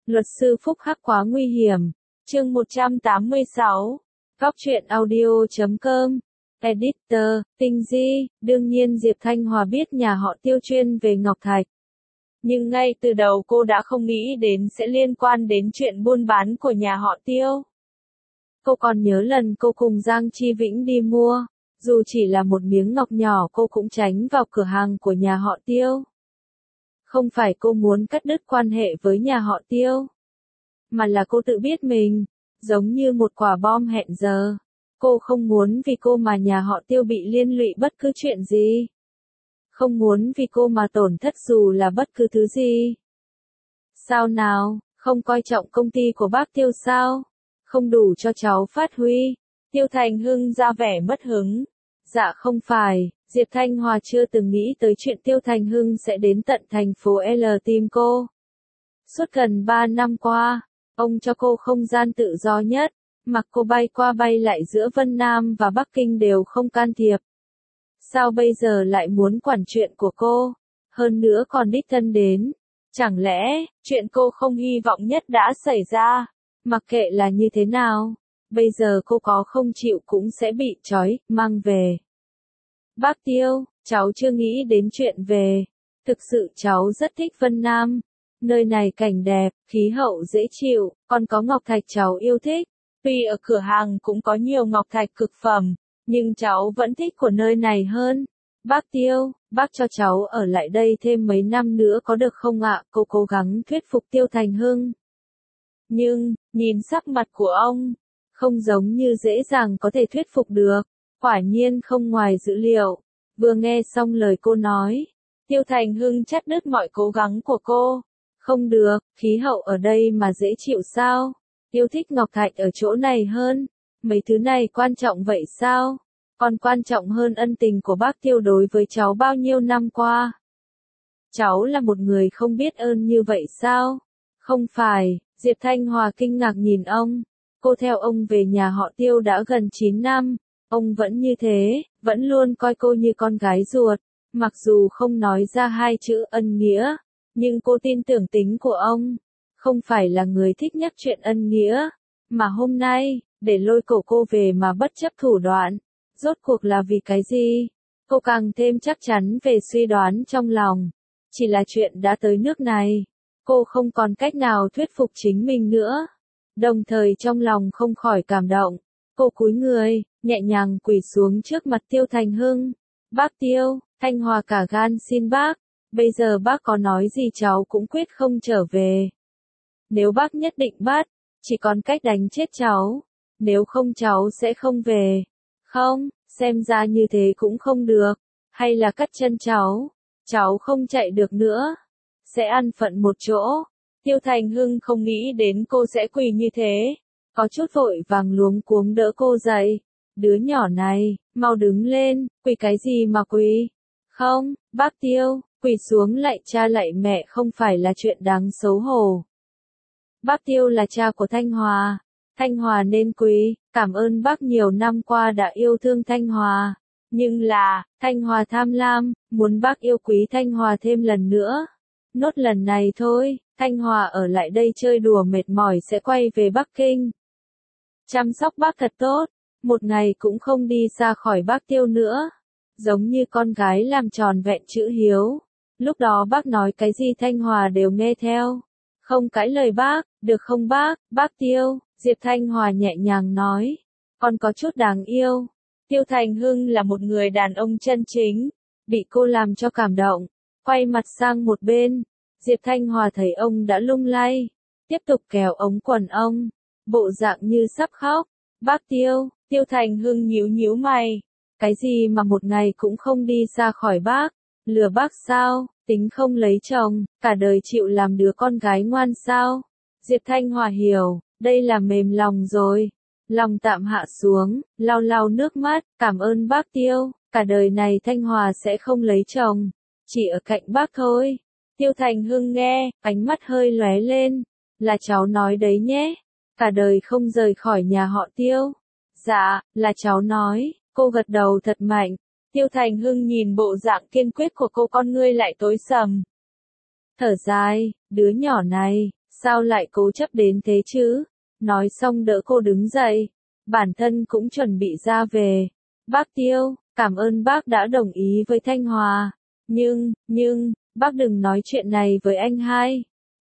Luật sư Phúc Hắc quá nguy hiểm. Chương 186. Góc truyện audio.com. Editor, Tinh Di. Đương nhiên Diệp Thanh Hòa biết nhà họ Tiêu chuyên về ngọc thạch. Nhưng ngay từ đầu cô đã không nghĩ đến sẽ liên quan đến chuyện buôn bán của nhà họ Tiêu. Cô còn nhớ lần cô cùng Giang Chi Vĩnh đi mua, dù chỉ là một miếng ngọc nhỏ cô cũng tránh vào cửa hàng của nhà họ Tiêu. Không phải cô muốn cắt đứt quan hệ với nhà họ Tiêu, mà là cô tự biết mình, giống như một quả bom hẹn giờ. Cô không muốn vì cô mà nhà họ Tiêu bị liên lụy bất cứ chuyện gì. Không muốn vì cô mà tổn thất dù là bất cứ thứ gì. Sao nào, không coi trọng công ty của bác Tiêu sao? Không đủ cho cháu phát huy. Tiêu Thành Hưng ra vẻ mất hứng. Dạ không phải, Diệp Thanh Hòa chưa từng nghĩ tới chuyện Tiêu Thành Hưng sẽ đến tận thành phố L tìm cô. Suốt gần 3 năm qua, ông cho cô không gian tự do nhất, mặc cô bay qua bay lại giữa Vân Nam và Bắc Kinh đều không can thiệp. Sao bây giờ lại muốn quản chuyện của cô, hơn nữa còn đích thân đến? Chẳng lẽ, chuyện cô không hy vọng nhất đã xảy ra? Mặc kệ là như thế nào, bây giờ cô có không chịu cũng sẽ bị trói, mang về. Bác Tiêu, cháu chưa nghĩ đến chuyện về. Thực sự cháu rất thích Vân Nam. Nơi này cảnh đẹp, khí hậu dễ chịu, còn có ngọc thạch cháu yêu thích. Tuy ở cửa hàng cũng có nhiều ngọc thạch cực phẩm, nhưng cháu vẫn thích của nơi này hơn. Bác Tiêu, bác cho cháu ở lại đây thêm mấy năm nữa có được không ạ? Cô cố gắng thuyết phục Tiêu Thành Hưng. Nhưng, nhìn sắc mặt của ông, không giống như dễ dàng có thể thuyết phục được. Quả nhiên không ngoài dữ liệu. Vừa nghe xong lời cô nói, Tiêu Thành Hưng chắt đứt mọi cố gắng của cô. Không được, khí hậu ở đây mà dễ chịu sao? Yêu thích ngọc thạch ở chỗ này hơn. Mấy thứ này quan trọng vậy sao? Còn quan trọng hơn ân tình của bác Tiêu đối với cháu bao nhiêu năm qua. Cháu là một người không biết ơn như vậy sao? Không phải, Diệp Thanh Hòa kinh ngạc nhìn ông. Cô theo ông về nhà họ Tiêu đã gần 9 năm. Ông vẫn như thế, vẫn luôn coi cô như con gái ruột. Mặc dù không nói ra hai chữ ân nghĩa, nhưng cô tin tưởng tính của ông. Không phải là người thích nhắc chuyện ân nghĩa. Mà hôm nay, để lôi cổ cô về mà bất chấp thủ đoạn. Rốt cuộc là vì cái gì? Cô càng thêm chắc chắn về suy đoán trong lòng. Chỉ là chuyện đã tới nước này. Cô không còn cách nào thuyết phục chính mình nữa. Đồng thời trong lòng không khỏi cảm động. Cô cúi người, nhẹ nhàng quỳ xuống trước mặt Tiêu Thành Hưng. Bác Tiêu, Thanh Hòa cả gan xin bác. Bây giờ bác có nói gì cháu cũng quyết không trở về. Nếu bác nhất định bắt, chỉ còn cách đánh chết cháu. Nếu không cháu sẽ không về. Không, xem ra như thế cũng không được. Hay là cắt chân cháu. Cháu không chạy được nữa. Sẽ ăn phận một chỗ. Tiêu Thành Hưng không nghĩ đến cô sẽ quỳ như thế. Có chút vội vàng luống cuống đỡ cô dậy. Đứa nhỏ này, mau đứng lên, quỳ cái gì mà quỳ? Không, bác Tiêu, quỳ xuống lạy cha lạy mẹ không phải là chuyện đáng xấu hổ. Bác Tiêu là cha của Thanh Hòa. Thanh Hòa nên quỳ, cảm ơn bác nhiều năm qua đã yêu thương Thanh Hòa. Nhưng là, Thanh Hòa tham lam, muốn bác yêu quý Thanh Hòa thêm lần nữa. Nốt lần này thôi, Thanh Hòa ở lại đây chơi đùa mệt mỏi sẽ quay về Bắc Kinh. Chăm sóc bác thật tốt, một ngày cũng không đi xa khỏi bác Tiêu nữa. Giống như con gái làm tròn vẹn chữ hiếu. Lúc đó bác nói cái gì Thanh Hòa đều nghe theo. Không cãi lời bác, được không bác? Bác Tiêu, Diệp Thanh Hòa nhẹ nhàng nói. Còn có chút đáng yêu. Tiêu Thành Hưng là một người đàn ông chân chính. Bị cô làm cho cảm động. Quay mặt sang một bên. Diệp Thanh Hòa thấy ông đã lung lay. Tiếp tục kéo ống quần ông. Bộ dạng như sắp khóc. Bác Tiêu, Tiêu Thành Hưng nhíu nhíu mày. Cái gì mà một ngày cũng không đi xa khỏi bác? Lừa bác sao? Tính không lấy chồng, cả đời chịu làm đứa con gái ngoan sao? Diệp Thanh Hòa hiểu, đây là mềm lòng rồi. Lòng tạm hạ xuống, lau lau nước mắt, cảm ơn bác Tiêu, cả đời này Thanh Hòa sẽ không lấy chồng. Chỉ ở cạnh bác thôi. Tiêu Thành Hưng nghe, ánh mắt hơi lóe lên. Là cháu nói đấy nhé. Cả đời không rời khỏi nhà họ Tiêu. Dạ, là cháu nói. Cô gật đầu thật mạnh. Tiêu Thành Hưng nhìn bộ dạng kiên quyết của cô con ngươi lại tối sầm. Thở dài, đứa nhỏ này, Sao lại cố chấp đến thế chứ? Nói xong đỡ cô đứng dậy. Bản thân cũng chuẩn bị ra về. Bác Tiêu, cảm ơn bác đã đồng ý với Thanh Hòa. Nhưng, bác đừng nói chuyện này với anh hai.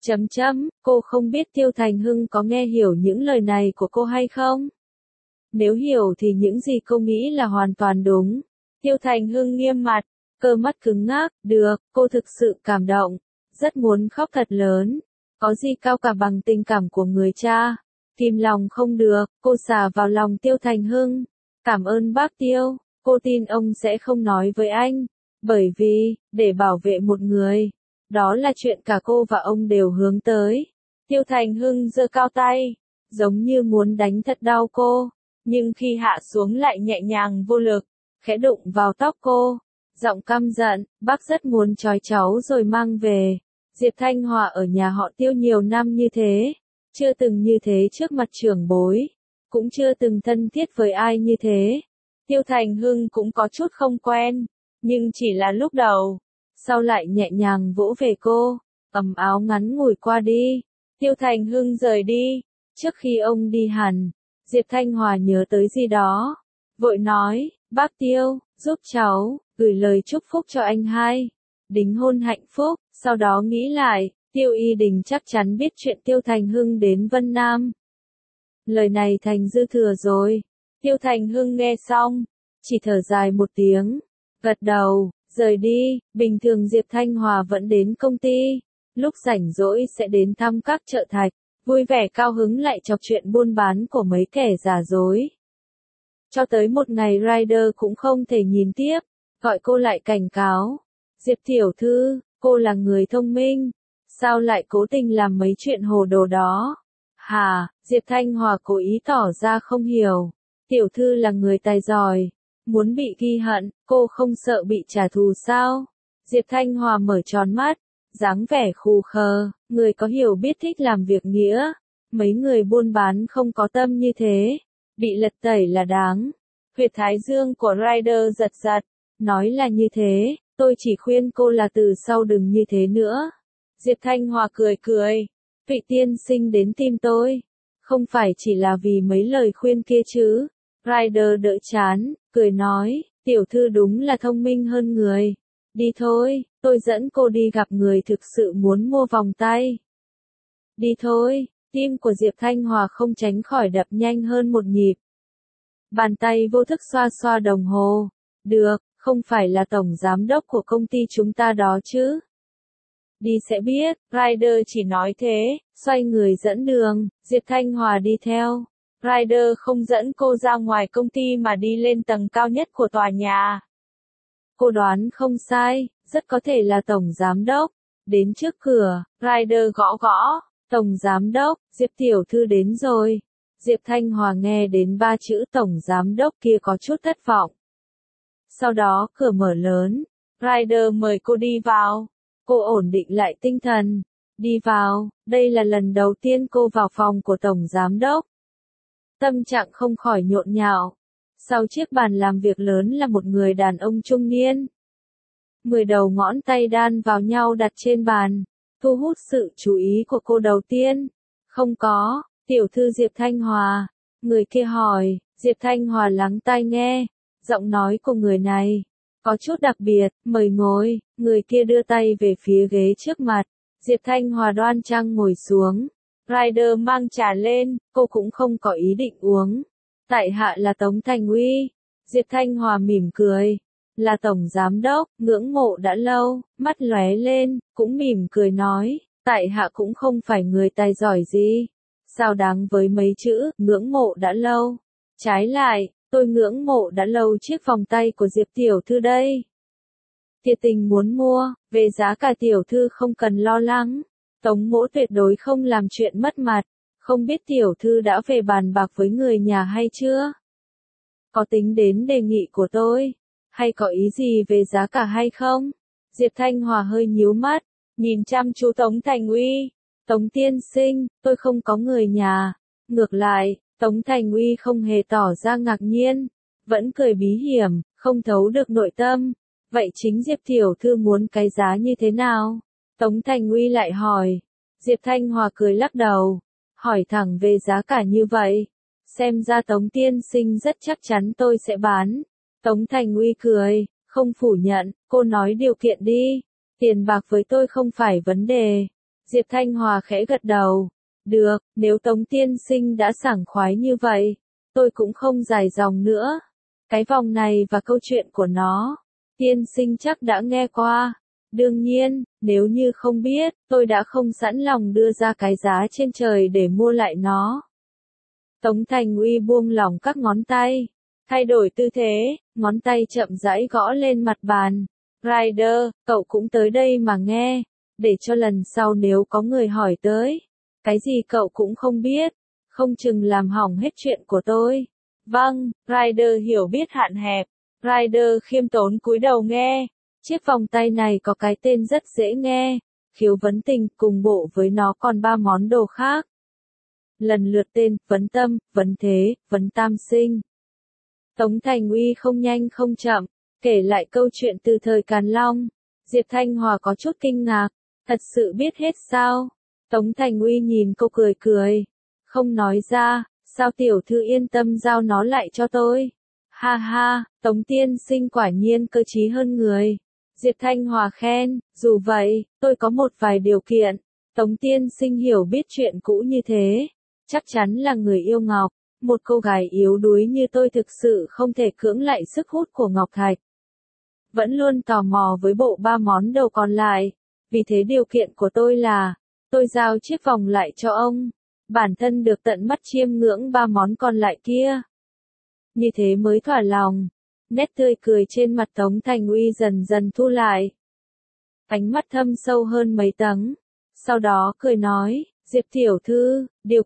Cô không biết Tiêu Thành Hưng có nghe hiểu những lời này của cô hay không? Nếu hiểu thì những gì cô nghĩ là hoàn toàn đúng. Tiêu Thành Hưng nghiêm mặt, cơ mắt cứng ngắc, được, cô thực sự cảm động, rất muốn khóc thật lớn. Có gì cao cả bằng tình cảm của người cha. Kìm lòng không được, cô xả vào lòng Tiêu Thành Hưng. Cảm ơn bác Tiêu, cô tin ông sẽ không nói với anh. Bởi vì, để bảo vệ một người, đó là chuyện cả cô và ông đều hướng tới. Tiêu Thành Hưng giơ cao tay, giống như muốn đánh thật đau cô, nhưng khi hạ xuống lại nhẹ nhàng vô lực, khẽ đụng vào tóc cô. Giọng căm giận, bác rất muốn trói cháu rồi mang về. Diệp Thanh Hòa ở nhà họ Tiêu nhiều năm như thế, chưa từng như thế trước mặt trưởng bối, cũng chưa từng thân thiết với ai như thế. Tiêu Thành Hưng cũng có chút không quen, nhưng chỉ là lúc đầu, sau lại nhẹ nhàng vỗ về cô, ấm áo ngắn ngủi qua đi. Tiêu Thành Hưng rời đi, trước khi ông đi hẳn, Diệp Thanh Hòa nhớ tới gì đó, vội nói, bác Tiêu, giúp cháu, gửi lời chúc phúc cho anh hai, đính hôn hạnh phúc. Sau đó nghĩ lại, Tiêu Y Đình chắc chắn biết chuyện Tiêu Thành Hưng đến Vân Nam. Lời này thành dư thừa rồi. Tiêu Thành Hưng nghe xong, chỉ thở dài một tiếng, gật đầu, rời đi. Bình thường Diệp Thanh Hòa vẫn đến công ty, lúc rảnh rỗi sẽ đến thăm các chợ thạch, vui vẻ cao hứng lại chọc chuyện buôn bán của mấy kẻ giả dối. Cho tới một ngày Rider cũng không thể nhìn tiếp, gọi cô lại cảnh cáo. Diệp tiểu thư, cô là người thông minh, sao lại cố tình làm mấy chuyện hồ đồ đó? Hả? Diệp Thanh Hòa cố ý tỏ ra không hiểu. Tiểu thư là người tài giỏi, muốn bị ghi hận, cô không sợ bị trả thù sao? Diệp Thanh Hòa mở tròn mắt, dáng vẻ khù khờ, người có hiểu biết thích làm việc nghĩa. Mấy người buôn bán không có tâm như thế, bị lật tẩy là đáng. Huyệt thái dương của Rider giật giật, nói là như thế, tôi chỉ khuyên cô là từ sau đừng như thế nữa. Diệp Thanh Hòa cười cười, vị tiên sinh đến tìm tôi, không phải chỉ là vì mấy lời khuyên kia chứ. Rider đỡ chán, cười nói, tiểu thư đúng là thông minh hơn người. Đi thôi, tôi dẫn cô đi gặp người thực sự muốn mua vòng tay. Đi thôi, tim của Diệp Thanh Hòa không tránh khỏi đập nhanh hơn một nhịp. Bàn tay vô thức xoa xoa đồng hồ. Được, không phải là tổng giám đốc của công ty chúng ta đó chứ. Đi sẽ biết, Rider chỉ nói thế, xoay người dẫn đường, Diệp Thanh Hòa đi theo. Rider không dẫn cô ra ngoài công ty mà đi lên tầng cao nhất của tòa nhà. Cô đoán không sai, rất có thể là tổng giám đốc. Đến trước cửa, Rider gõ gõ, tổng giám đốc, Diệp tiểu thư đến rồi. Diệp Thanh Hòa nghe đến 3 chữ tổng giám đốc kia có chút thất vọng. Sau đó cửa mở lớn, Rider mời cô đi vào. Cô ổn định lại tinh thần, đi vào, đây là lần đầu tiên cô vào phòng của tổng giám đốc. Tâm trạng không khỏi nhộn nhạo. Sau chiếc bàn làm việc lớn là một người đàn ông trung niên. 10 đầu ngón tay đan vào nhau đặt trên bàn, thu hút sự chú ý của cô đầu tiên. Không có, tiểu thư Diệp Thanh Hòa. Người kia hỏi, Diệp Thanh Hòa lắng tai nghe, giọng nói của người này có chút đặc biệt, mời ngồi. Người kia đưa tay về phía ghế trước mặt. Diệp Thanh Hòa đoan trang ngồi xuống. Rider mang trà lên, cô cũng không có ý định uống. Tại hạ là Tống Thành Uy. Diệp Thanh Hòa mỉm cười. Là tổng giám đốc, ngưỡng mộ đã lâu, mắt lóe lên, cũng mỉm cười nói. Tại hạ cũng không phải người tài giỏi gì. Sao đáng với mấy chữ, ngưỡng mộ đã lâu. Trái lại, tôi ngưỡng mộ đã lâu chiếc vòng tay của Diệp tiểu thư đây. Thiệt tình muốn mua, về giá cả tiểu thư không cần lo lắng. Tống Mỗ tuyệt đối không làm chuyện mất mặt. Không biết tiểu thư đã về bàn bạc với người nhà hay chưa? Có tính đến đề nghị của tôi? Hay có ý gì về giá cả hay không? Diệp Thanh Hòa hơi nhíu mắt, nhìn chăm chú Tống Thành Uy. Tống tiên sinh, tôi không có người nhà. Ngược lại, Tống Thành Uy không hề tỏ ra ngạc nhiên, vẫn cười bí hiểm, không thấu được nội tâm. Vậy chính Diệp tiểu thư muốn cái giá như thế nào? Tống Thành Uy lại hỏi. Diệp Thanh Hòa cười lắc đầu, hỏi thẳng về giá cả như vậy. Xem ra Tống tiên sinh rất chắc chắn tôi sẽ bán. Tống Thành Uy cười, không phủ nhận, cô nói điều kiện đi. Tiền bạc với tôi không phải vấn đề. Diệp Thanh Hòa khẽ gật đầu. Được, nếu Tống tiên sinh đã sảng khoái như vậy, tôi cũng không dài dòng nữa. Cái vòng này và câu chuyện của nó, tiên sinh chắc đã nghe qua. Đương nhiên, nếu như không biết, tôi đã không sẵn lòng đưa ra cái giá trên trời để mua lại nó. Tống Thành Uy buông lỏng các ngón tay, thay đổi tư thế, ngón tay chậm rãi gõ lên mặt bàn. Ryder, cậu cũng tới đây mà nghe, để cho lần sau nếu có người hỏi tới, cái gì cậu cũng không biết, không chừng làm hỏng hết chuyện của tôi. Vâng, Ryder hiểu biết hạn hẹp. Ryder khiêm tốn cúi đầu nghe. Chiếc vòng tay này có cái tên rất dễ nghe, khiếu vấn tình, cùng bộ với nó còn 3 món đồ khác. Lần lượt tên, vấn tâm, vấn thế, vấn tam sinh. Tống Thành Uy không nhanh không chậm, kể lại câu chuyện từ thời Càn Long. Diệp Thanh Hòa có chút kinh ngạc, thật sự biết hết sao? Tống Thành Uy nhìn cô cười cười, không nói ra, sao tiểu thư yên tâm giao nó lại cho tôi? Ha ha, Tống tiên sinh quả nhiên cơ trí hơn người. Diệp Thanh Hòa khen, dù vậy, tôi có một vài điều kiện. Tống tiên sinh hiểu biết chuyện cũ như thế, chắc chắn là người yêu ngọc. Một cô gái yếu đuối như tôi thực sự không thể cưỡng lại sức hút của ngọc thạch. Vẫn luôn tò mò với bộ 3 món đồ còn lại. Vì thế điều kiện của tôi là, tôi giao chiếc vòng lại cho ông. Bản thân được tận mắt chiêm ngưỡng 3 món còn lại kia. Như thế mới thỏa lòng. Nét tươi cười trên mặt Tống Thành Uy dần dần thu lại. Ánh mắt thâm sâu hơn mấy tầng. Sau đó cười nói, Diệp tiểu thư, điều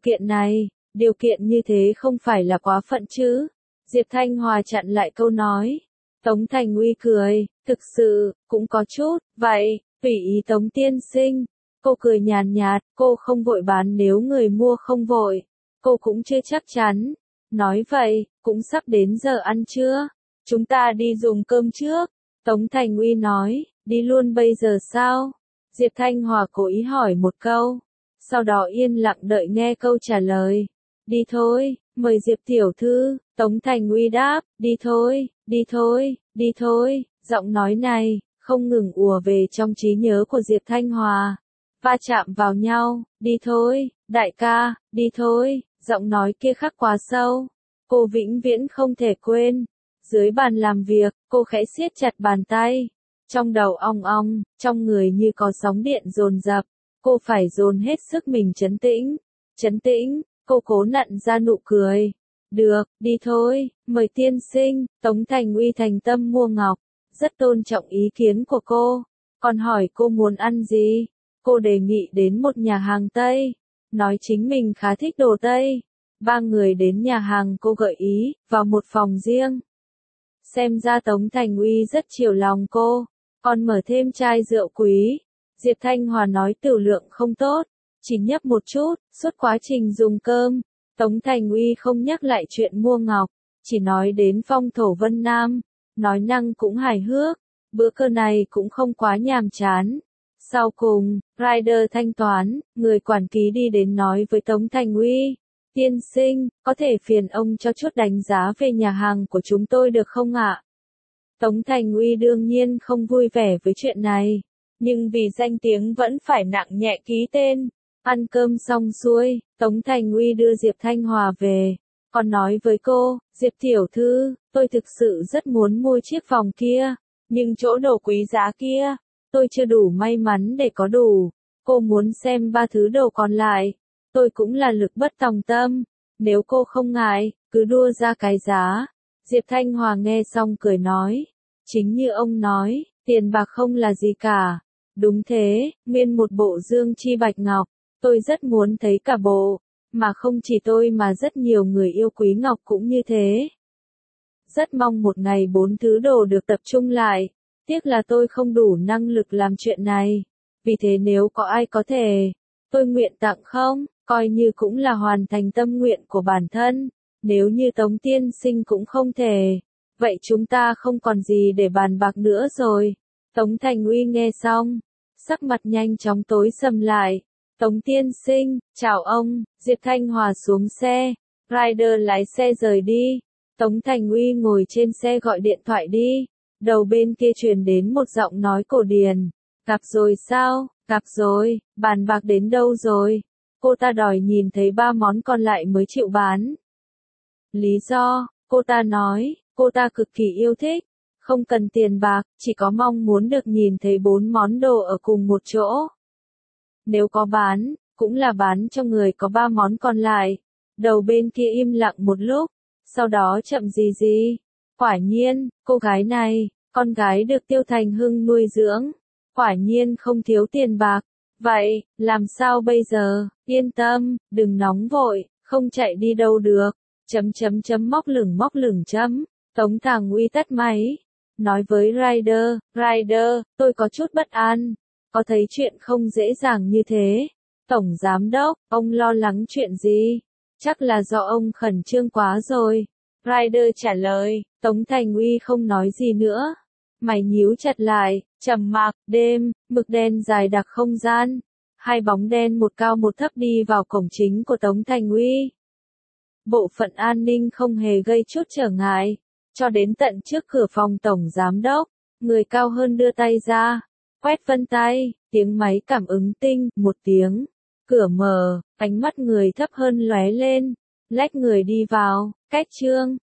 kiện như thế không phải là quá phận chứ. Diệp Thanh Hòa chặn lại câu nói. Tống Thành Uy cười, thực sự, cũng có chút, vậy, tùy ý Tống tiên sinh. Cô cười nhàn nhạt, cô không vội bán nếu người mua không vội. Cô cũng chưa chắc chắn. Nói vậy, cũng sắp đến giờ ăn trưa. Chúng ta đi dùng cơm trước. Tống Thành Uy nói, đi luôn bây giờ sao? Diệp Thanh Hòa cố ý hỏi một câu. Sau đó yên lặng đợi nghe câu trả lời. Đi thôi, mời Diệp tiểu thư. Tống Thành Uy đáp, đi thôi, đi thôi, đi thôi. Giọng nói này, không ngừng ùa về trong trí nhớ của Diệp Thanh Hòa. Va chạm vào nhau, đi thôi, đại ca, đi thôi. Giọng nói kia khắc quá sâu. Cô vĩnh viễn không thể quên. Dưới bàn làm việc, cô khẽ siết chặt bàn tay. Trong đầu ong ong, trong người như có sóng điện dồn dập. Cô phải dồn hết sức mình trấn tĩnh, cô cố nặn ra nụ cười. Được, đi thôi, mời tiên sinh. Tống Thành Uy thành tâm mua ngọc, rất tôn trọng ý kiến của cô. Còn hỏi cô muốn ăn gì? Cô đề nghị đến một nhà hàng Tây, nói chính mình khá thích đồ Tây. 3 người đến nhà hàng cô gợi ý, vào một phòng riêng. Xem ra Tống Thành Uy rất chiều lòng cô, còn mở thêm chai rượu quý. Diệp Thanh Hòa nói tiểu lượng không tốt, chỉ nhấp một chút. Suốt quá trình dùng cơm, Tống Thành Uy không nhắc lại chuyện mua ngọc, chỉ nói đến phong thổ Vân Nam, nói năng cũng hài hước. Bữa cơm này cũng không quá nhàm chán. Sau cùng, Ryder thanh toán, người quản ký đi đến nói với Tống Thành Uy. Tiên sinh, có thể phiền ông cho chút đánh giá về nhà hàng của chúng tôi được không ạ? Tống Thành Uy đương nhiên không vui vẻ với chuyện này, nhưng vì danh tiếng vẫn phải nặng nhẹ ký tên. Ăn cơm xong xuôi, Tống Thành Uy đưa Diệp Thanh Hòa về, còn nói với cô, Diệp tiểu thư, tôi thực sự rất muốn mua chiếc vòng kia, nhưng chỗ đồ quý giá kia, tôi chưa đủ may mắn để có đủ. Cô muốn xem 3 thứ đồ còn lại. Tôi cũng là lực bất tòng tâm. Nếu cô không ngại, cứ đua ra cái giá. Diệp Thanh Hòa nghe xong cười nói. Chính như ông nói, tiền bạc không là gì cả. Đúng thế, nguyên một bộ dương chi bạch ngọc. Tôi rất muốn thấy cả bộ. Mà không chỉ tôi mà rất nhiều người yêu quý ngọc cũng như thế. Rất mong một ngày 4 thứ đồ được tập trung lại. Tiếc là tôi không đủ năng lực làm chuyện này. Vì thế nếu có ai có thể, tôi nguyện tặng không, coi như cũng là hoàn thành tâm nguyện của bản thân. Nếu như Tống tiên sinh cũng không thể, vậy chúng ta không còn gì để bàn bạc nữa rồi. Tống Thành Uy nghe xong, sắc mặt nhanh chóng tối sầm lại. Tống tiên sinh, chào ông. Diệp Thanh Hòa xuống xe. Rider lái xe rời đi. Tống Thành Uy ngồi trên xe gọi điện thoại đi. Đầu bên kia truyền đến một giọng nói cổ điển. Gặp rồi sao? Gặp rồi, bàn bạc đến đâu rồi? Cô ta đòi nhìn thấy 3 món còn lại mới chịu bán. Lý do, cô ta nói, cô ta cực kỳ yêu thích. Không cần tiền bạc, chỉ có mong muốn được nhìn thấy 4 món đồ ở cùng một chỗ. Nếu có bán, cũng là bán cho người có 3 món còn lại. Đầu bên kia im lặng một lúc, sau đó chậm gì. Quả nhiên, cô gái này, con gái được Tiêu Thành Hưng nuôi dưỡng. Quả nhiên không thiếu tiền bạc. Vậy, làm sao bây giờ? Yên tâm, đừng nóng vội, không chạy đi đâu được. Móc lửng chấm. Tống Thằng Uy tắt máy. Nói với Rider, tôi có chút bất an. Có thấy chuyện không dễ dàng như thế. Tổng Giám Đốc, ông lo lắng chuyện gì? Chắc là do ông khẩn trương quá rồi. Rider trả lời, Tống Thành Uy không nói gì nữa. Mày nhíu chặt lại, trầm mặc, đêm, mực đen dài đặc không gian. 2 bóng đen một cao một thấp đi vào cổng chính của Tống Thành Uy. Bộ phận an ninh không hề gây chút trở ngại. Cho đến tận trước cửa phòng Tổng Giám Đốc, người cao hơn đưa tay ra. Quét vân tay, tiếng máy cảm ứng tinh, một tiếng. Cửa mở, ánh mắt người thấp hơn lóe lên. Lách người đi vào, cách Trương,